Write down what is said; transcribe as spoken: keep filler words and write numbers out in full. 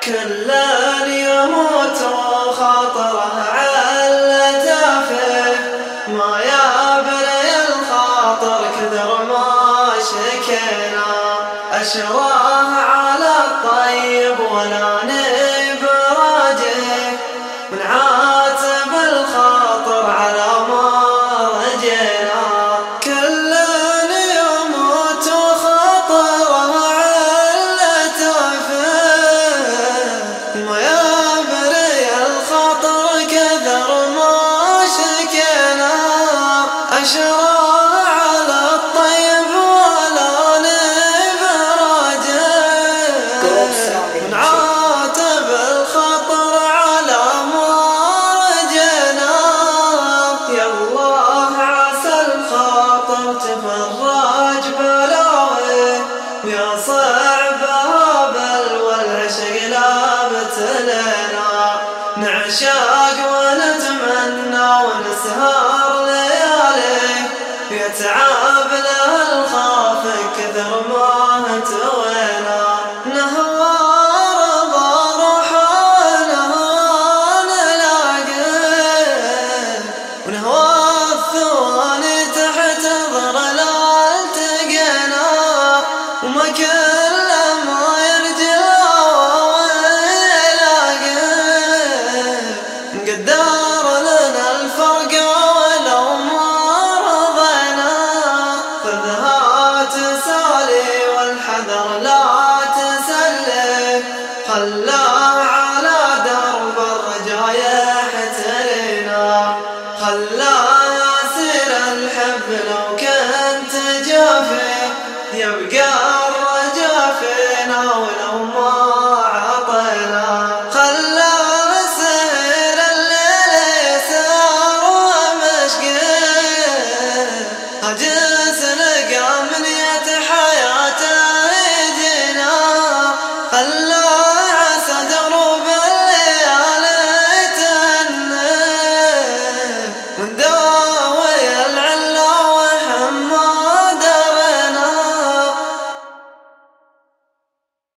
كل يموت وخاطره على تافه، ما يبري الخاطر كثر ما شكينا. أشراه على الطيب ولا نبراجه، ونعاتب الخاطر على ما رجينا. كل يموت وخاطره على تافه، ما يبري الخاطر كثر ما شكينا. أشراه على الطيب ولا نبراجه، ونعاتب الخاطر على ما رجينا. يا الله عسى الخاطر تفرج بلاوي، يا صعبها بلوى العشق لا ابتلينا. نعشاق ونتمنى ونسهر ليالي، يتعب له الخاف كثر ما هتوينا. نهوى رضا روحنا نلاقيه، ونهوى الثواني تحت ظلال التقينا. وما كل ما يرجع ويلاقيه، مقدر لنا الفرق ولو ما رضينا. خذها تسالي والحذر لا تسلف، خلى